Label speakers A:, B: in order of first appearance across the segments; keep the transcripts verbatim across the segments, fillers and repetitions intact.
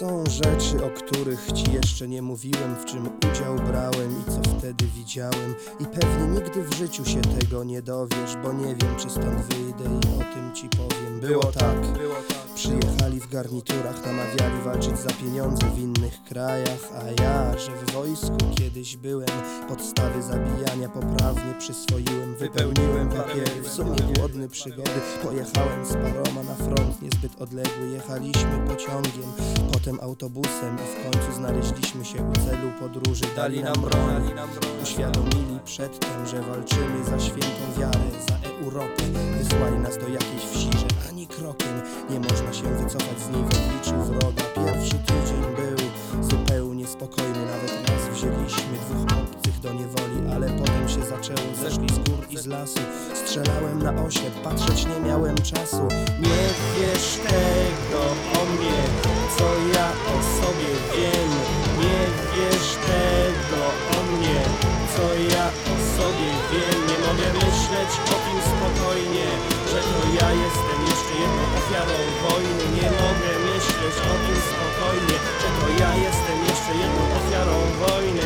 A: Są rzeczy, o których ci jeszcze nie mówiłem, w czym udział brałem i co wtedy widziałem. I pewnie nigdy w życiu się tego nie dowiesz, bo nie wiem, czy stąd wyjdę i o tym ci powiem. Było tak, przyjechali w garniturach, namawiali walczyć za pieniądze w innych krajach. A ja, że w wojsku kiedyś byłem, podstawy zabijania poprawnie przyswoiłem. Wypełniłem papiery, w sumie głodny przygody. Pojechałem z paroma na front niezbyt odległy. Jechaliśmy pociągiem, potem autobusem i w końcu znaleźliśmy się u celu podróży. Dali nam broń, uświadomili przedtem, że walczymy za świętą wiarę, za Europę. Wysłali nas do jakiejś wsi, że ani krokiem nie można się wycofać z niej w obliczu wroga. Pierwszy tydzień był zupełnie spokojny, nawet raz wzięliśmy dwóch obcych do niewoli, ale potem się zaczęło, zeszli z gór i z lasu. Strzelałem na osie, patrzeć nie miałem czasu. Nie wiesz tego o mnie, co ja o sobie wiem. Nie wiesz tego o mnie, co ja o sobie wiem. Nie mogę myśleć o tym spokojnie, że to ja jestem jeszcze jedną ofiarą wojny. Nie mogę myśleć o tym spokojnie, że to ja jestem jeszcze jedną ofiarą wojny.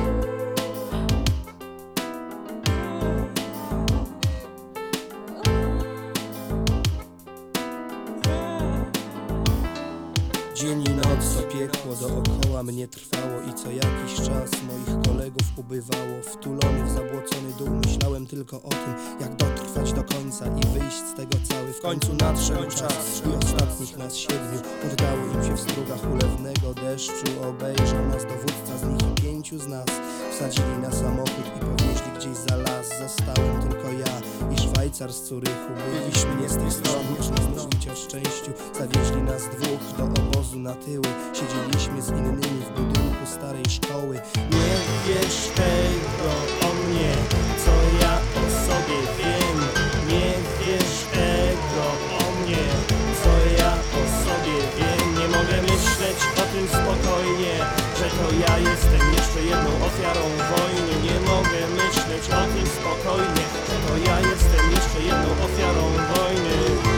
A: Dzień i noc to piekło dookoła mnie trwało i co jakiś czas moich kolegów ubywało. Wtulony w zabłocony dół myślałem tylko o tym, jak dotrwać do końca i wyjść z tego cały. W końcu nadszedł czas i ostatnich nas siedmiu poddało im się w strugach ulewnego deszczu. Obejrzał nas dowódca, z nich pięciu z nas wsadzili na samochód i powieźli gdzieś za las. Zostałem tylko ja i Szwajcar z Curychu. Byliśmy nie z tych stron, można mówić o szczęściu. Zawieźli nas dwóch do obozu na tyły. Siedzieliśmy z innymi w budynku starej szkoły. Nie wiesz tego o mnie, co ja o sobie wiem. Nie wiesz tego o mnie, co ja o sobie wiem. Nie mogę myśleć o tym spokojnie, że to ja jestem jeszcze jedną ofiarą wojny. Nie mogę myśleć o tym spokojnie, że to ja jestem jeszcze jedną ofiarą wojny.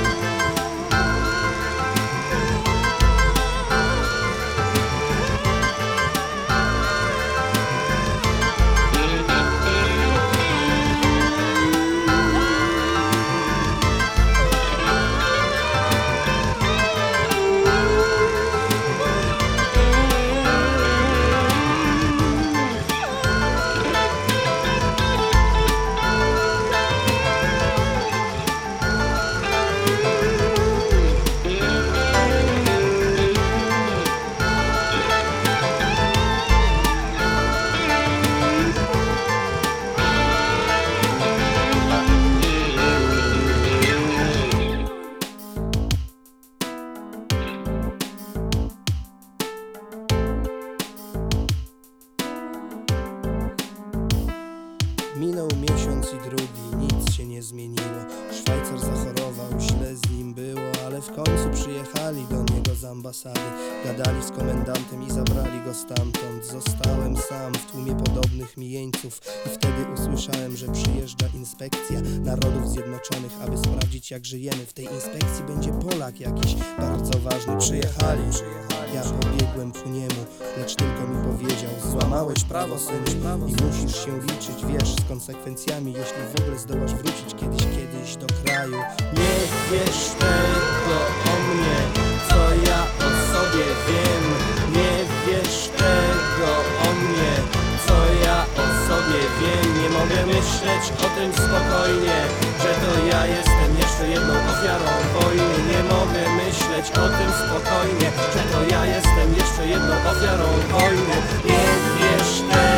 A: Minął miesiąc i drugi, nic się nie zmieniło. Szwajcar zachorował, źle z nim było, ale w końcu przyjechali do niego z ambasady. Gadali z komendantem i zabrali go stamtąd. Zostałem sam w tłumie podobnych mi jeńców i wtedy usłyszałem, że przyjeżdża inspekcja Narodów Zjednoczonych, aby sprawdzić, jak żyjemy. W tej inspekcji będzie Polak jakiś bardzo ważny. Przyjechali, ja pobiegłem ku niemu, lecz tylko mi powiedział: złamałeś prawo, synu, i musisz się liczyć, wiesz, z konsekwencjami, jeśli w ogóle zdołasz wrócić kiedyś, kiedyś do kraju. Nie wiesz tego o mnie, co ja o sobie wiem. Nie wiesz tego o mnie, co ja o sobie wiem. Nie mogę myśleć o tym spokojnie, że to ja jestem jeszcze jedną ofiarą wojny. Nie mogę myśleć o tym spokojnie, że to ja jestem jeszcze jedną ofiarą wojny. Nie wiesz tego